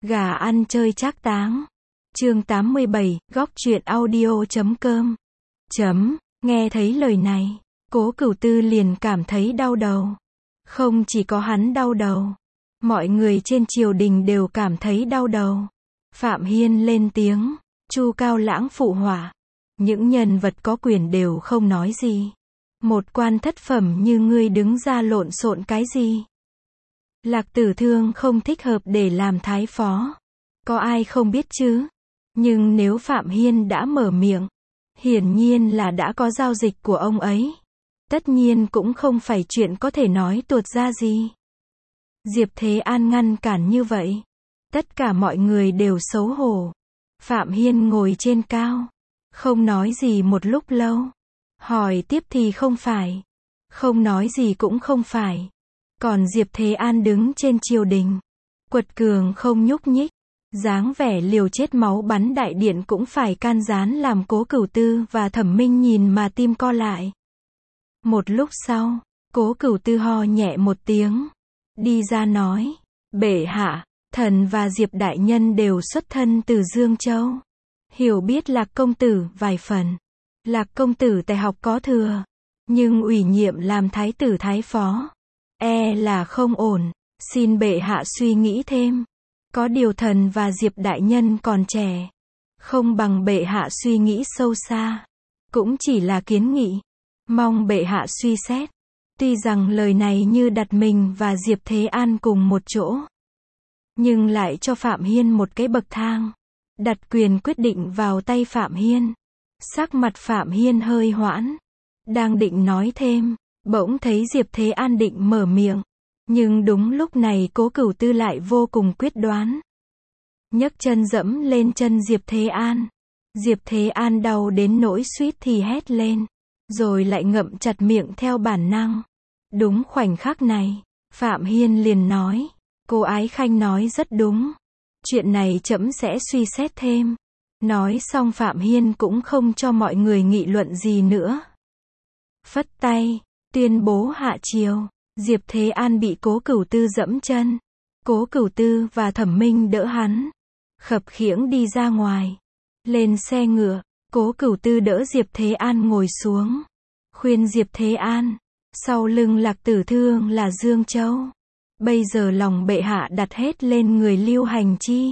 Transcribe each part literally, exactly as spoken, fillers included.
Gà ăn chơi trác táng. Chương tám mươi bảy, góc truyện audio chấm com. Chấm, nghe thấy lời này, Cố Cửu Tư liền cảm thấy đau đầu. Không chỉ có hắn đau đầu, mọi người trên triều đình đều cảm thấy đau đầu. Phạm Hiên lên tiếng, Chu Cao Lãng phụ họa. Những nhân vật có quyền đều không nói gì. Một quan thất phẩm như ngươi đứng ra lộn xộn cái gì? Lạc Tử Thương không thích hợp để làm thái phó. Có ai không biết chứ? Nhưng nếu Phạm Hiên đã mở miệng, hiển nhiên là đã có giao dịch của ông ấy. Tất nhiên cũng không phải chuyện có thể nói tuột ra gì. Diệp Thế An ngăn cản như vậy, tất cả mọi người đều xấu hổ. Phạm Hiên ngồi trên cao, không nói gì một lúc lâu. Hỏi tiếp thì không phải, không nói gì cũng không phải. Còn Diệp Thế An đứng trên triều đình, quật cường không nhúc nhích, dáng vẻ liều chết máu bắn đại điện cũng phải can gián làm Cố Cửu Tư và Thẩm Minh nhìn mà tim co lại. Một lúc sau, Cố Cửu Tư ho nhẹ một tiếng, đi ra nói, bệ hạ, thần và Diệp đại nhân đều xuất thân từ Dương Châu, hiểu biết Lạc công tử vài phần. Lạc công tử tài học có thừa, nhưng ủy nhiệm làm thái tử thái phó, e là không ổn, xin bệ hạ suy nghĩ thêm. Có điều thần và Diệp đại nhân còn trẻ, không bằng bệ hạ suy nghĩ sâu xa. Cũng chỉ là kiến nghị, mong bệ hạ suy xét. Tuy rằng lời này như đặt mình và Diệp Thế An cùng một chỗ, nhưng lại cho Phạm Hiên một cái bậc thang, đặt quyền quyết định vào tay Phạm Hiên. Sắc mặt Phạm Hiên hơi hoãn, đang định nói thêm, bỗng thấy Diệp Thế An định mở miệng. Nhưng đúng lúc này Cố Cửu Tư lại vô cùng quyết đoán, nhấc chân dẫm lên chân Diệp Thế An. Diệp Thế An đau đến nỗi suýt thì hét lên, rồi lại ngậm chặt miệng theo bản năng. Đúng khoảnh khắc này, Phạm Hiên liền nói, cô Ái Khanh nói rất đúng, chuyện này trẫm sẽ suy xét thêm. Nói xong Phạm Hiên cũng không cho mọi người nghị luận gì nữa. Phất tay, tuyên bố hạ triều. Diệp Thế An bị Cố Cửu Tư dẫm chân. Cố Cửu Tư và Thẩm Minh đỡ hắn, khập khiễng đi ra ngoài. Lên xe ngựa, Cố Cửu Tư đỡ Diệp Thế An ngồi xuống, khuyên Diệp Thế An, sau lưng Lạc Tử Thương là Dương Châu. Bây giờ lòng bệ hạ đặt hết lên người Lưu Hành Chi.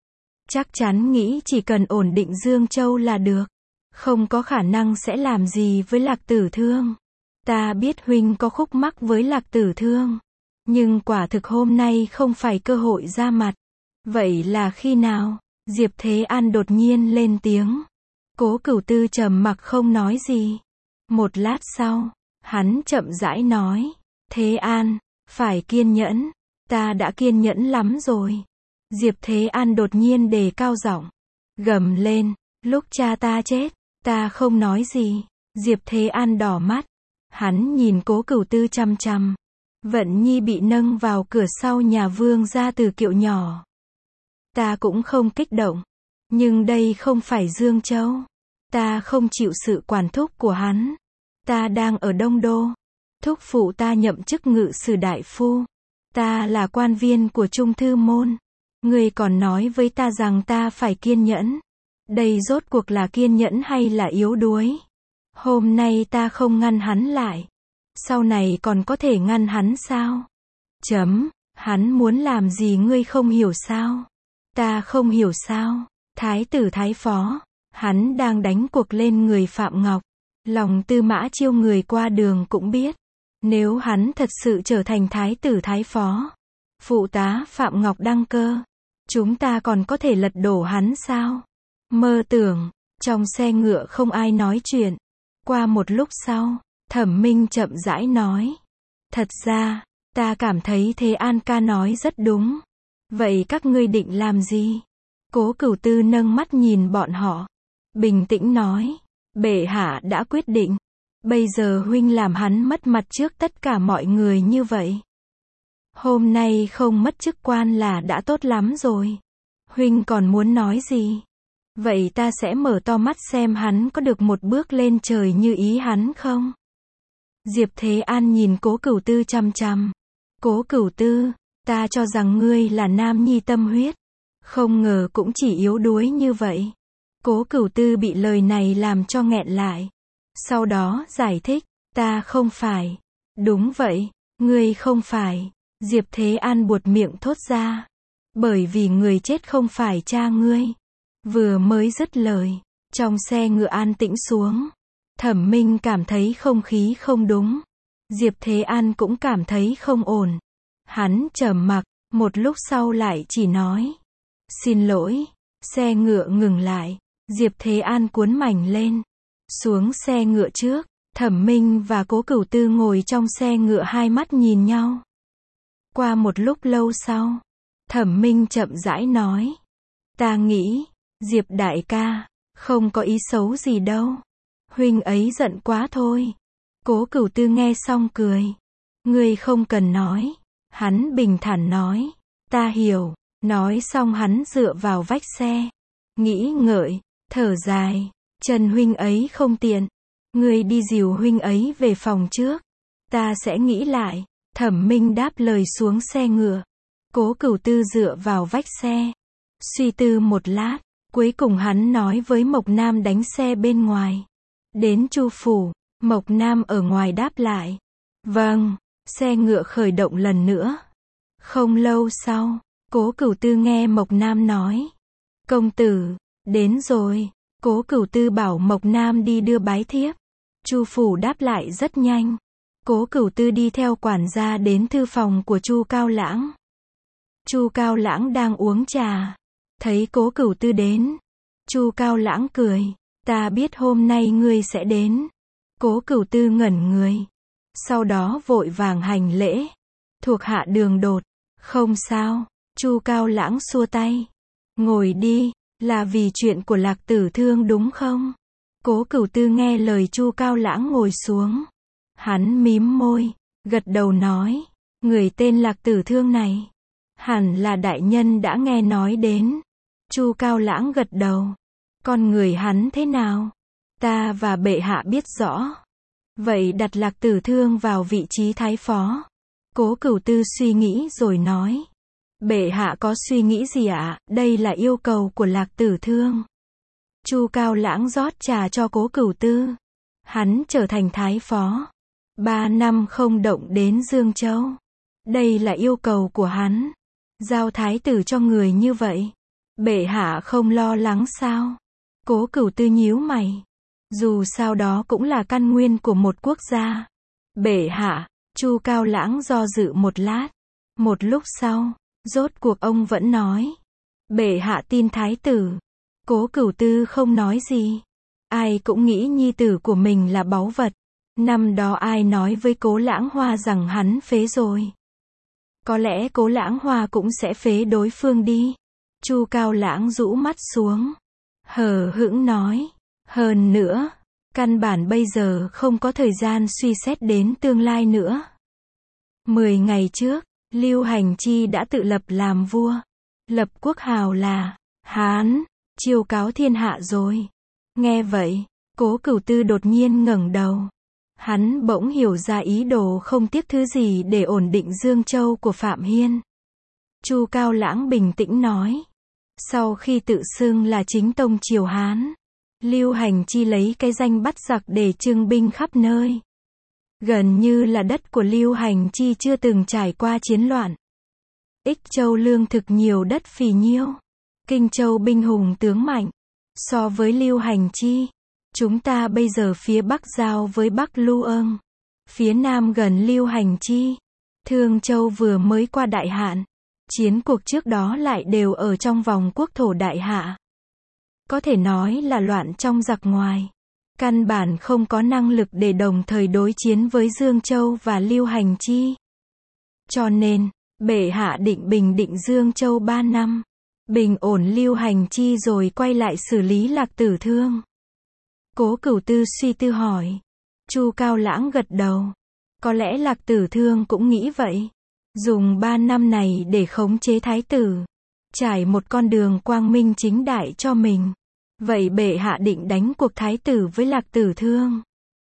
Chắc chắn nghĩ chỉ cần ổn định Dương Châu là được, không có khả năng sẽ làm gì với Lạc Tử Thương. Ta biết huynh có khúc mắc với Lạc Tử Thương, nhưng quả thực hôm nay không phải cơ hội ra mặt. Vậy là khi nào? Diệp Thế An đột nhiên lên tiếng. Cố Cửu Tư trầm mặc không nói gì. Một lát sau, hắn chậm rãi nói, Thế An, phải kiên nhẫn, ta đã kiên nhẫn lắm rồi. Diệp Thế An đột nhiên đề cao giọng, gầm lên, lúc cha ta chết, ta không nói gì. Diệp Thế An đỏ mắt, hắn nhìn Cố Cửu Tư chăm chăm. Vận Nhi bị nâng vào cửa sau nhà Vương gia từ kiệu nhỏ. Ta cũng không kích động, nhưng đây không phải Dương Châu. Ta không chịu sự quản thúc của hắn. Ta đang ở Đông Đô. Thúc phụ ta nhậm chức ngự sử đại phu. Ta là quan viên của Trung Thư môn. Ngươi còn nói với ta rằng ta phải kiên nhẫn. Đây rốt cuộc là kiên nhẫn hay là yếu đuối? Hôm nay ta không ngăn hắn lại, sau này còn có thể ngăn hắn sao? Chấm, hắn muốn làm gì ngươi không hiểu sao? Ta không hiểu sao? Thái tử thái phó, hắn đang đánh cuộc lên người Phạm Ngọc. Lòng Tư Mã Chiêu người qua đường cũng biết, nếu hắn thật sự trở thành thái tử thái phó, phụ tá Phạm Ngọc đăng cơ, chúng ta còn có thể lật đổ hắn sao? Mơ tưởng. Trong xe ngựa không ai nói chuyện. Qua một lúc sau, Thẩm Minh chậm rãi nói, thật ra, ta cảm thấy Thế An ca nói rất đúng. Vậy các ngươi định làm gì? Cố Cửu Tư nâng mắt nhìn bọn họ, bình tĩnh nói, bệ hạ đã quyết định. Bây giờ huynh làm hắn mất mặt trước tất cả mọi người như vậy. Hôm nay không mất chức quan là đã tốt lắm rồi. Huynh còn muốn nói gì? Vậy ta sẽ mở to mắt xem hắn có được một bước lên trời như ý hắn không? Diệp Thế An nhìn Cố Cửu Tư chăm chăm. Cố Cửu Tư, ta cho rằng ngươi là nam nhi tâm huyết, Không ngờ cũng chỉ yếu đuối như vậy. Cố Cửu Tư bị lời này làm cho nghẹn lại. Sau đó giải thích, ta không phải. Đúng vậy, ngươi không phải. Diệp Thế An buột miệng thốt ra. Bởi vì người chết không phải cha ngươi. Vừa mới dứt lời, trong xe ngựa an tĩnh xuống. Thẩm Minh cảm thấy không khí không đúng. Diệp Thế An cũng cảm thấy không ổn. Hắn trầm mặc, một lúc sau lại chỉ nói. Xin lỗi. Xe ngựa ngừng lại. Diệp Thế An cuốn mảnh lên. Xuống xe ngựa trước. Thẩm Minh và Cố Cửu Tư ngồi trong xe ngựa hai mắt nhìn nhau. Qua một lúc lâu sau, Thẩm Minh chậm rãi nói. Ta nghĩ, Diệp đại ca, không có ý xấu gì đâu. Huynh ấy giận quá thôi. Cố Cửu Tư nghe xong cười. Ngươi không cần nói. Hắn bình thản nói. Ta hiểu. Nói xong hắn dựa vào vách xe. Nghĩ ngợi, thở dài. Trần huynh ấy không tiện. Ngươi đi dìu huynh ấy về phòng trước. Ta sẽ nghĩ lại. Thẩm Minh đáp lời xuống xe ngựa. Cố Cửu Tư dựa vào vách xe. Suy tư một lát. Cuối cùng hắn nói với Mộc Nam đánh xe bên ngoài. Đến Chu phủ. Mộc Nam ở ngoài đáp lại. Vâng. Xe ngựa khởi động lần nữa. Không lâu sau, Cố Cửu Tư nghe Mộc Nam nói. Công tử, đến rồi. Cố Cửu Tư bảo Mộc Nam đi đưa bái thiếp. Chu phủ đáp lại rất nhanh. Cố Cửu Tư đi theo quản gia đến thư phòng của Chu Cao Lãng. Chu Cao Lãng đang uống trà. Thấy Cố Cửu Tư đến. Chu Cao Lãng cười. Ta biết hôm nay ngươi sẽ đến. Cố Cửu Tư ngẩn người. Sau đó vội vàng hành lễ. Thuộc hạ đường đột. Không sao. Chu Cao Lãng xua tay. Ngồi đi. Là vì chuyện của Lạc Tử Thương đúng không? Cố Cửu Tư nghe lời Chu Cao Lãng ngồi xuống. Hắn mím môi. Gật đầu nói. Người tên Lạc Tử Thương này. Hẳn là đại nhân đã nghe nói đến. Chu Cao Lãng gật đầu. Con người hắn thế nào? Ta và bệ hạ biết rõ. Vậy đặt Lạc Tử Thương vào vị trí thái phó. Cố Cửu Tư suy nghĩ rồi nói. Bệ hạ có suy nghĩ gì ạ? À? Đây là yêu cầu của Lạc Tử Thương. Chu Cao Lãng rót trà cho Cố Cửu Tư. Hắn trở thành thái phó. Ba năm không động đến Dương Châu. Đây là yêu cầu của hắn. Giao thái tử cho người như vậy. Bệ hạ không lo lắng sao? Cố Cửu Tư nhíu mày. Dù sao đó cũng là căn nguyên của một quốc gia. Bệ hạ, Chu Cao Lãng do dự một lát. Một lúc sau, rốt cuộc ông vẫn nói. Bệ hạ tin thái tử. Cố Cửu Tư không nói gì. Ai cũng nghĩ nhi tử của mình là báu vật. Năm đó ai nói với Cố Lãng Hoa rằng hắn phế rồi. Có lẽ Cố Lãng Hoa cũng sẽ phế đối phương đi. Chu Cao Lãng rũ mắt xuống. Hờ hững nói. Hơn nữa, căn bản bây giờ không có thời gian suy xét đến tương lai nữa. Mười ngày trước, Lưu Hành Chi đã tự lập làm vua. Lập quốc hào là Hán, chiêu cáo thiên hạ rồi. Nghe vậy, Cố Cửu Tư đột nhiên ngẩng đầu. Hắn bỗng hiểu ra ý đồ không tiếc thứ gì để ổn định Dương Châu của Phạm Hiên. Chu Cao Lãng bình tĩnh nói. Sau khi tự xưng là chính tông triều Hán, Lưu Hành Chi lấy cái danh bắt giặc để trưng binh khắp nơi. Gần như là đất của Lưu Hành Chi chưa từng trải qua chiến loạn. Ích Châu lương thực nhiều đất phì nhiêu. Kinh Châu binh hùng tướng mạnh. So với Lưu Hành Chi, chúng ta bây giờ phía Bắc giao với Bắc Lưu Âng. Phía Nam gần Lưu Hành Chi. Thương Châu vừa mới qua đại hạn. Chiến cuộc trước đó lại đều ở trong vòng quốc thổ đại hạ. Có thể nói là loạn trong giặc ngoài. Căn bản không có năng lực để đồng thời đối chiến với Dương Châu và Lưu Hành Chi. Cho nên, bệ hạ định bình định Dương Châu ba năm. Bình ổn Lưu Hành Chi rồi quay lại xử lý Lạc Tử Thương. Cố Cửu Tư suy tư hỏi. Chu Cao Lãng gật đầu. Có lẽ Lạc Tử Thương cũng nghĩ vậy. Dùng ba năm này để khống chế thái tử. Trải một con đường quang minh chính đại cho mình. Vậy bệ hạ định đánh cuộc thái tử với Lạc Tử Thương.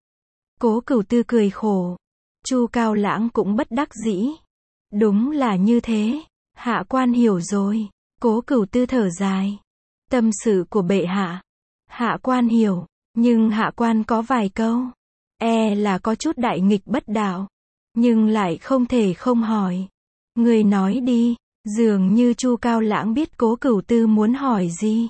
Cố Cửu Tư cười khổ. Chu Cao Lãng cũng bất đắc dĩ. Đúng là như thế. Hạ quan hiểu rồi. Cố Cửu Tư thở dài. Tâm sự của bệ hạ. Hạ quan hiểu, nhưng hạ quan có vài câu. E là có chút đại nghịch bất đạo. Nhưng lại không thể không hỏi. Người nói đi, dường như Chu Cao Lãng biết Cố Cửu Tư muốn hỏi gì.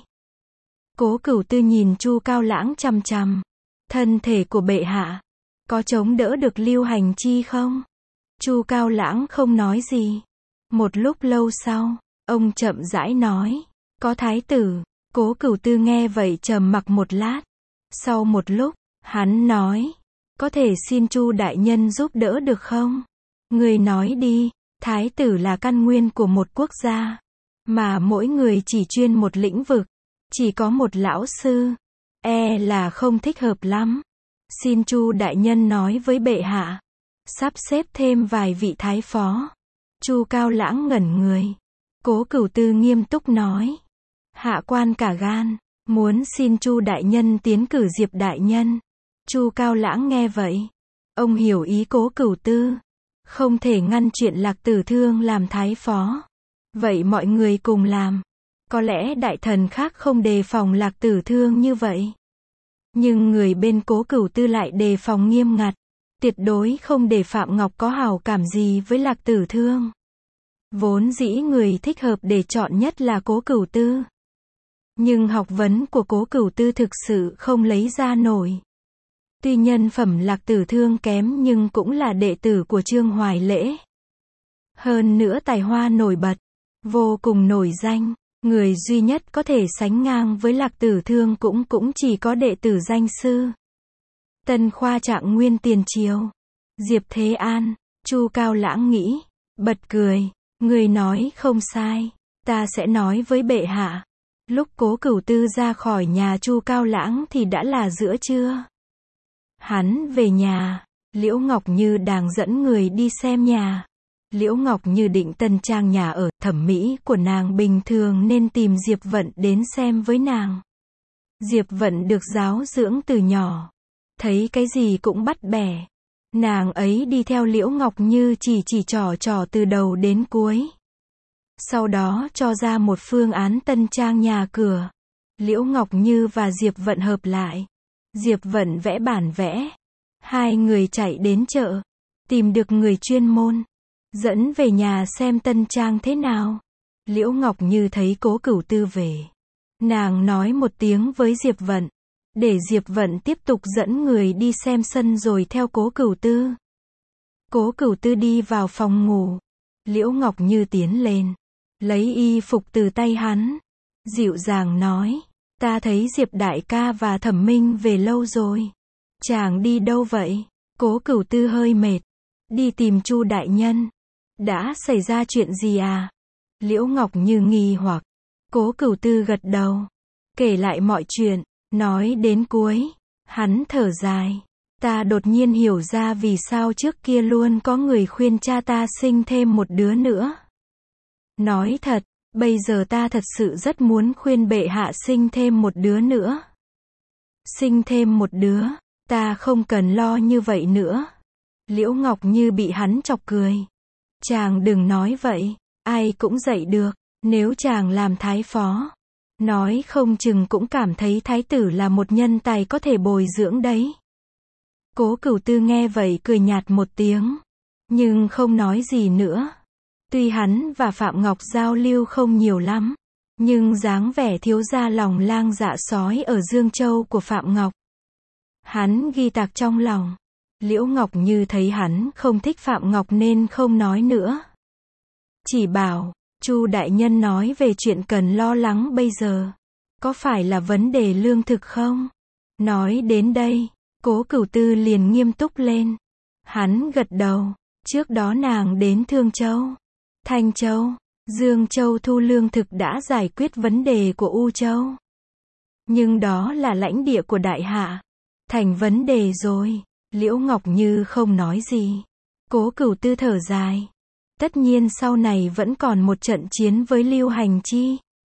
Cố Cửu Tư nhìn Chu Cao Lãng chằm chằm. Thân thể của bệ hạ, có chống đỡ được Lưu Hành Chi không? Chu Cao Lãng không nói gì. Một lúc lâu sau, ông chậm rãi nói. Có thái tử. Cố Cửu Tư nghe vậy trầm mặc một lát. Sau một lúc, hắn nói. Có thể xin Chu đại nhân giúp đỡ được không? Người nói đi, thái tử là căn nguyên của một quốc gia. Mà mỗi người chỉ chuyên một lĩnh vực. Chỉ có một lão sư. E là không thích hợp lắm. Xin Chu đại nhân nói với bệ hạ. Sắp xếp thêm vài vị thái phó. Chu Cao Lãng ngẩn người. Cố Cửu Tư nghiêm túc nói. Hạ quan cả gan. Muốn xin Chu đại nhân tiến cử Diệp đại nhân. Chu Cao Lãng nghe vậy. Ông hiểu ý Cố Cửu Tư. Không thể ngăn chuyện Lạc Tử Thương làm thái phó. Vậy mọi người cùng làm. Có lẽ đại thần khác không đề phòng Lạc Tử Thương như vậy. Nhưng người bên Cố Cửu Tư lại đề phòng nghiêm ngặt. Tuyệt đối không để Phạm Ngọc có hảo cảm gì với Lạc Tử Thương. Vốn dĩ người thích hợp để chọn nhất là Cố Cửu Tư. Nhưng học vấn của Cố Cửu Tư thực sự không lấy ra nổi. Tuy nhân phẩm Lạc Tử Thương kém nhưng cũng là đệ tử của Trương Hoài Lễ. Hơn nữa tài hoa nổi bật, vô cùng nổi danh. Người duy nhất có thể sánh ngang với Lạc Tử Thương cũng cũng chỉ có đệ tử danh sư. Tân khoa trạng nguyên tiền triều. Diệp Thế An. Chu Cao Lãng nghĩ. Bật cười. Người nói không sai. Ta sẽ nói với bệ hạ. Lúc Cố Cửu Tư ra khỏi nhà Chu Cao Lãng thì đã là giữa trưa. Hắn về nhà. Liễu Ngọc Như đang dẫn người đi xem nhà. Liễu Ngọc Như định tân trang nhà ở, thẩm mỹ của nàng bình thường nên tìm Diệp Vận đến xem với nàng. Diệp Vận được giáo dưỡng từ nhỏ. Thấy cái gì cũng bắt bẻ. Nàng ấy đi theo Liễu Ngọc Như chỉ chỉ trò trò từ đầu đến cuối. Sau đó cho ra một phương án tân trang nhà cửa. Liễu Ngọc Như và Diệp Vận hợp lại. Diệp Vận vẽ bản vẽ. Hai người chạy đến chợ. Tìm được người chuyên môn. Dẫn về nhà xem tân trang thế nào. Liễu Ngọc Như thấy Cố Cửu Tư về. Nàng nói một tiếng với Diệp Vận. Để Diệp Vận tiếp tục dẫn người đi xem sân rồi theo Cố Cửu Tư. Cố Cửu Tư đi vào phòng ngủ. Liễu Ngọc Như tiến lên. Lấy y phục từ tay hắn. Dịu dàng nói. Ta thấy Diệp đại ca và Thẩm Minh về lâu rồi. Chàng đi đâu vậy? Cố Cửu Tư hơi mệt. Đi tìm Chu đại nhân. Đã xảy ra chuyện gì à? Liễu Ngọc Như nghi hoặc. Cố Cửu Tư gật đầu. Kể lại mọi chuyện. Nói đến cuối. Hắn thở dài. Ta đột nhiên hiểu ra vì sao trước kia luôn có người khuyên cha ta sinh thêm một đứa nữa. Nói thật, bây giờ ta thật sự rất muốn khuyên bệ hạ sinh thêm một đứa nữa. Sinh thêm một đứa, ta không cần lo như vậy nữa. Liễu Ngọc Như bị hắn chọc cười. Chàng đừng nói vậy, ai cũng dạy được, nếu chàng làm thái phó. Nói không chừng cũng cảm thấy thái tử là một nhân tài có thể bồi dưỡng đấy. Cố Cửu Tư nghe vậy cười nhạt một tiếng. Nhưng không nói gì nữa. Tuy hắn và Phạm Ngọc giao lưu không nhiều lắm. Nhưng dáng vẻ thiếu gia lòng lang dạ sói ở Dương Châu của Phạm Ngọc. Hắn ghi tạc trong lòng. Liễu Ngọc Như thấy hắn không thích Phạm Ngọc nên không nói nữa. Chỉ bảo, Chu đại nhân nói về chuyện cần lo lắng bây giờ. Có phải là vấn đề lương thực không? Nói đến đây, Cố Cửu Tư liền nghiêm túc lên. Hắn gật đầu. Trước đó nàng đến Thương Châu, Thanh Châu, Dương Châu thu lương thực đã giải quyết vấn đề của U Châu. Nhưng đó là lãnh địa của đại hạ. Thành vấn đề rồi. Liễu Ngọc Như không nói gì. Cố Cửu Tư thở dài. Tất nhiên sau này vẫn còn một trận chiến với Lưu Hành Chi.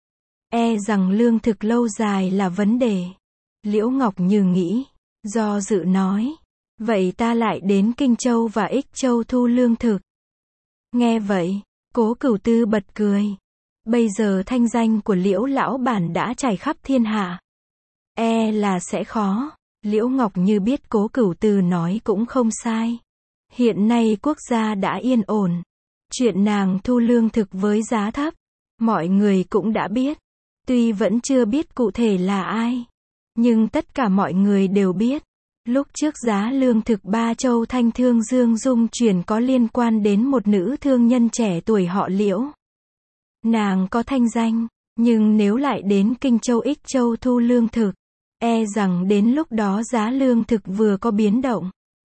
E rằng lương thực lâu dài là vấn đề. Liễu Ngọc Như nghĩ. Do dự nói. Vậy ta lại đến Kinh Châu và Ích Châu thu lương thực. Nghe vậy, Cố Cửu Tư bật cười. Bây giờ thanh danh của Liễu lão bản đã trải khắp thiên hạ. E là sẽ khó. Liễu Ngọc Như biết Cố Cửu Tư nói cũng không sai. Hiện nay quốc gia đã yên ổn. Chuyện nàng thu lương thực với giá thấp, mọi người cũng đã biết. Tuy vẫn chưa biết cụ thể là ai, nhưng tất cả mọi người đều biết. Lúc trước giá lương thực Ba Châu Thanh Thương Dương dung chuyển có liên quan đến một nữ thương nhân trẻ tuổi họ Liễu. Nàng có thanh danh, nhưng nếu lại đến Kinh Châu Ích Châu thu lương thực, e rằng đến lúc đó giá lương thực vừa có biến động,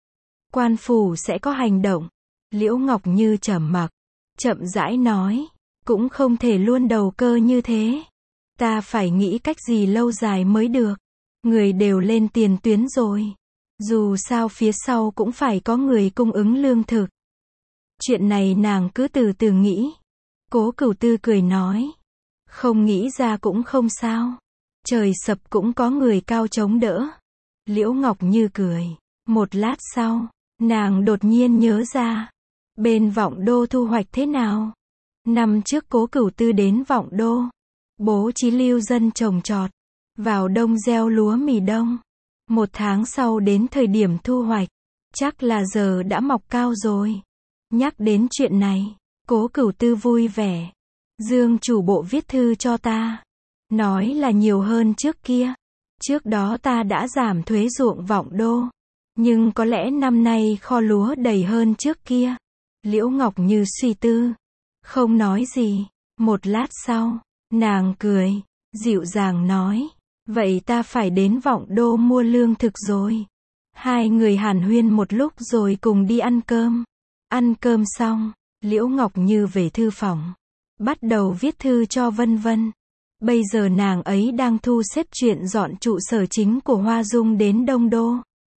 quan phủ sẽ có hành động. Liễu Ngọc Như trầm mặc, chậm rãi nói, cũng không thể luôn đầu cơ như thế. Ta phải nghĩ cách gì lâu dài mới được. Người đều lên tiền tuyến rồi. Dù sao phía sau cũng phải có người cung ứng lương thực. Chuyện này nàng cứ từ từ nghĩ. Cố Cửu Tư cười nói, không nghĩ ra cũng không sao. Trời sập cũng có người cao chống đỡ. Liễu Ngọc Như cười. Một lát sau, nàng đột nhiên nhớ ra. Bên Vọng Đô thu hoạch thế nào? Năm trước Cố Cửu Tư đến Vọng Đô, bố trí lưu dân trồng trọt, vào đông gieo lúa mì đông. Một tháng sau đến thời điểm thu hoạch, chắc là giờ đã mọc cao rồi. Nhắc đến chuyện này, Cố Cửu Tư vui vẻ. Dương chủ bộ viết thư cho ta, nói là nhiều hơn trước kia. Trước đó ta đã giảm thuế ruộng Vọng Đô, nhưng có lẽ năm nay kho lúa đầy hơn trước kia. Liễu Ngọc Như suy tư, không nói gì. Một lát sau, nàng cười, dịu dàng nói, vậy ta phải đến Vọng Đô mua lương thực rồi. Hai người hàn huyên một lúc rồi cùng đi ăn cơm. Ăn cơm xong, Liễu Ngọc Như về thư phòng, bắt đầu viết thư cho Vân Vân. Bây giờ nàng ấy đang thu xếp chuyện dọn trụ sở chính của Hoa Dung đến Đông Đô.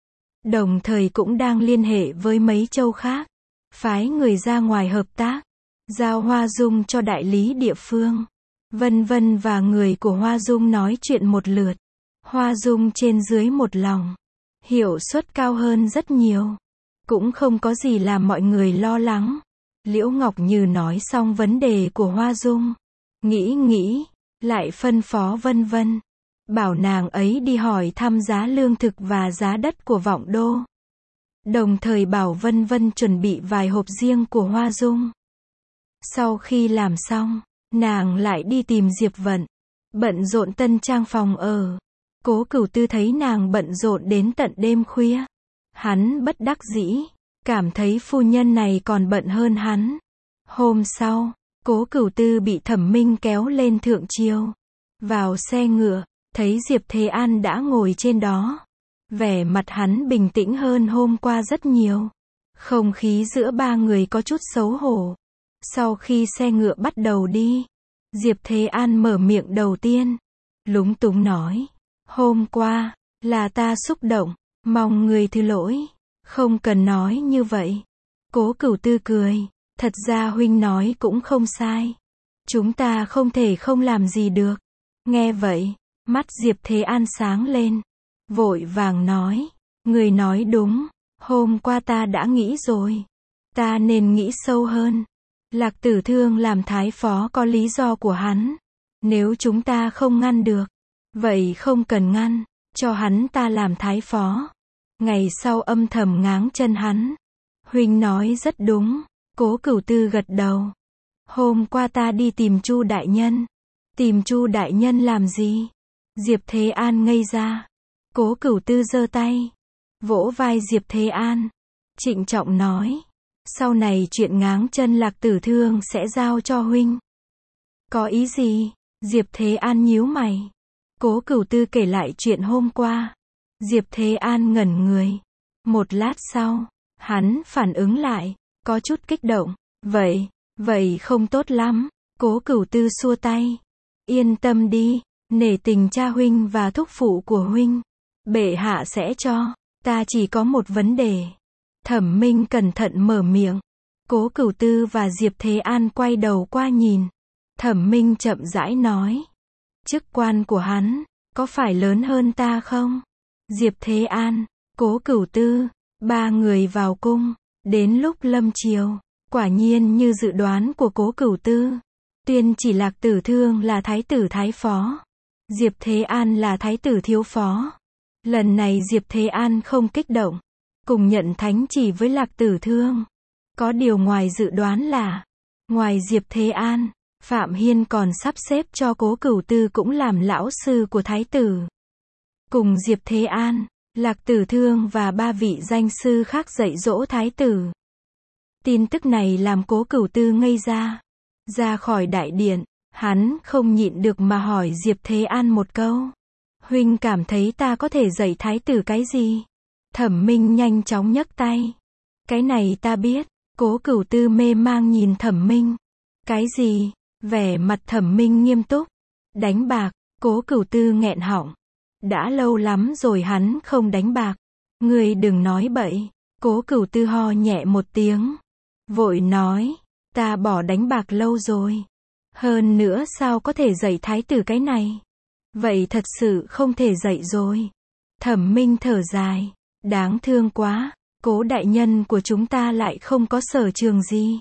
Đồng thời cũng đang liên hệ với mấy châu khác, phái người ra ngoài hợp tác, giao Hoa Dung cho đại lý địa phương. Vân Vân và người của Hoa Dung nói chuyện một lượt. Hoa Dung trên dưới một lòng, hiệu suất cao hơn rất nhiều. Cũng không có gì làm mọi người lo lắng. Liễu Ngọc Như nói xong vấn đề của Hoa Dung, nghĩ nghĩ, lại phân phó Vân Vân, bảo nàng ấy đi hỏi thăm giá lương thực và giá đất của Vọng Đô. Đồng thời bảo Vân Vân chuẩn bị vài hộp riêng của Hoa Dung. Sau khi làm xong, nàng lại đi tìm Diệp Vận, bận rộn tân trang phòng ở. Cố Cửu Tư thấy nàng bận rộn đến tận đêm khuya, hắn bất đắc dĩ, cảm thấy phu nhân này còn bận hơn hắn. Hôm sau, Cố Cửu Tư bị Thẩm Minh kéo lên thượng triều. Vào xe ngựa, thấy Diệp Thế An đã ngồi trên đó. Vẻ mặt hắn bình tĩnh hơn hôm qua rất nhiều. Không khí giữa ba người có chút xấu hổ. Sau khi xe ngựa bắt đầu đi, Diệp Thế An mở miệng đầu tiên, lúng túng nói, hôm qua, là ta xúc động, mong người thứ lỗi. Không cần nói như vậy. Cố Cửu Tư cười, thật ra huynh nói cũng không sai. Chúng ta không thể không làm gì được. Nghe vậy, mắt Diệp Thế An sáng lên, vội vàng nói, người nói đúng, hôm qua ta đã nghĩ rồi. Ta nên nghĩ sâu hơn. Lạc Tử Thương làm thái phó có lý do của hắn. Nếu chúng ta không ngăn được, vậy không cần ngăn, cho hắn ta làm thái phó. Ngày sau âm thầm ngáng chân hắn. Huynh nói rất đúng. Cố Cửu Tư gật đầu. Hôm qua ta đi tìm Chu đại nhân. Tìm Chu đại nhân làm gì? Diệp Thế An ngây ra. Cố Cửu Tư giơ tay, vỗ vai Diệp Thế An, trịnh trọng nói, sau này chuyện ngáng chân Lạc Tử Thương sẽ giao cho huynh. Có ý gì? Diệp Thế An nhíu mày. Cố Cửu Tư kể lại chuyện hôm qua. Diệp Thế An ngẩn người. Một lát sau, hắn phản ứng lại, có chút kích động. Vậy, vậy không tốt lắm. Cố Cửu Tư xua tay. Yên tâm đi, nể tình cha huynh và thúc phụ của huynh, bệ hạ sẽ cho. Ta chỉ có một vấn đề. Thẩm Minh cẩn thận mở miệng. Cố Cửu Tư và Diệp Thế An quay đầu qua nhìn. Thẩm Minh chậm rãi nói, chức quan của hắn, có phải lớn hơn ta không? Diệp Thế An, Cố Cửu Tư, ba người vào cung. Đến lúc lâm chiều, quả nhiên như dự đoán của Cố Cửu Tư, Tuyên chỉ Lạc Tử Thương là thái tử thái phó. Diệp Thế An là thái tử thiếu phó. Lần này Diệp Thế An không kích động, cùng nhận thánh chỉ với Lạc Tử Thương. Có điều ngoài dự đoán là, ngoài Diệp Thế An, Phạm Hiên còn sắp xếp cho Cố Cửu Tư cũng làm lão sư của thái tử. Cùng Diệp Thế An, Lạc Tử Thương và ba vị danh sư khác dạy dỗ thái tử. Tin tức này làm Cố Cửu Tư ngây ra. Ra khỏi đại điện, hắn không nhịn được mà hỏi Diệp Thế An một câu. Huynh cảm thấy ta có thể dạy thái tử cái gì? Thẩm Minh nhanh chóng nhấc tay. Cái này ta biết. Cố Cửu Tư mê mang nhìn Thẩm Minh. Cái gì? Vẻ mặt Thẩm Minh nghiêm túc. Đánh bạc. Cố Cửu Tư nghẹn họng. Đã lâu lắm rồi hắn không đánh bạc. Ngươi đừng nói bậy. Cố Cửu Tư ho nhẹ một tiếng. Vội nói. Ta bỏ đánh bạc lâu rồi. Hơn nữa sao có thể dạy thái tử cái này? Vậy thật sự không thể dạy rồi. Thẩm Minh thở dài. Đáng thương quá. Cố đại nhân của chúng ta lại không có sở trường gì.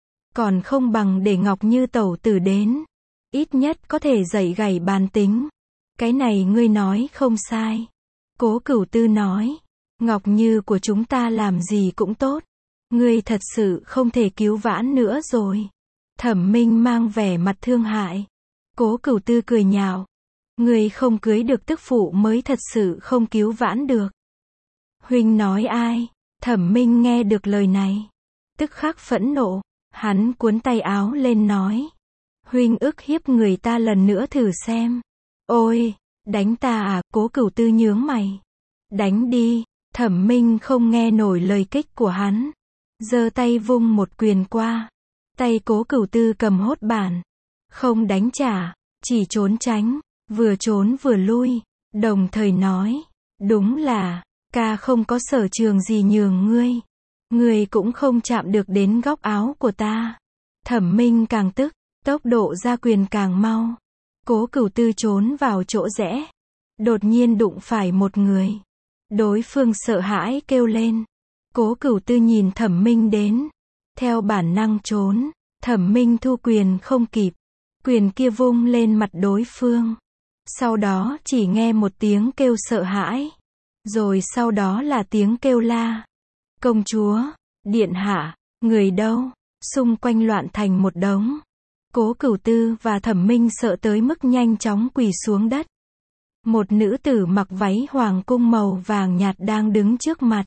Còn không bằng để Ngọc Như tẩu tử đến. Ít nhất có thể dạy gảy bàn tính. Cái này ngươi nói không sai. Cố Cửu Tư nói. Ngọc Như của chúng ta làm gì cũng tốt. Ngươi thật sự không thể cứu vãn nữa rồi. Thẩm Minh mang vẻ mặt thương hại. Cố Cửu Tư cười nhạo. Ngươi không cưới được tức phụ mới thật sự không cứu vãn được. Huynh nói ai? Thẩm Minh nghe được lời này. Tức khắc phẫn nộ. Hắn cuốn tay áo lên nói. Huynh ức hiếp người ta lần nữa thử xem. Ôi, đánh ta à? Cố Cửu Tư nhướng mày. Đánh đi. Thẩm Minh không nghe nổi lời kích của hắn. Giơ tay vung một quyền qua. Tay Cố Cửu Tư cầm hốt bản. Không đánh trả, chỉ trốn tránh. Vừa trốn vừa lui. Đồng thời nói. Đúng là, ca không có sở trường gì nhường ngươi. Ngươi cũng không chạm được đến góc áo của ta. Thẩm Minh càng tức. Tốc độ ra quyền càng mau. Cố Cửu Tư trốn vào chỗ rẽ. Đột nhiên đụng phải một người. Đối phương sợ hãi kêu lên. Cố Cửu Tư nhìn Thẩm Minh đến. Theo bản năng trốn. Thẩm Minh thu quyền không kịp. Quyền kia vung lên mặt đối phương. Sau đó chỉ nghe một tiếng kêu sợ hãi. Rồi sau đó là tiếng kêu la. Công chúa, điện hạ, người đâu? Xung quanh loạn thành một đống. Cố Cửu Tư và Thẩm Minh sợ tới mức nhanh chóng quỳ xuống đất. Một nữ tử mặc váy hoàng cung màu vàng nhạt đang đứng trước mặt.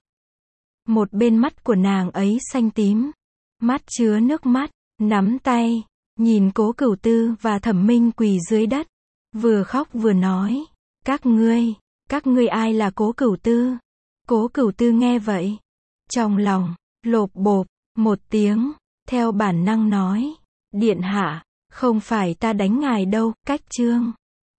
Một bên mắt của nàng ấy xanh tím. Mắt chứa nước mắt, nắm tay, nhìn Cố Cửu Tư và Thẩm Minh quỳ dưới đất. Vừa khóc vừa nói. Các ngươi, các ngươi ai là Cố Cửu Tư? Cố Cửu Tư nghe vậy. Trong lòng, lộp bộp, một tiếng, theo bản năng nói. Điện hạ, không phải ta đánh ngài đâu, cách chương.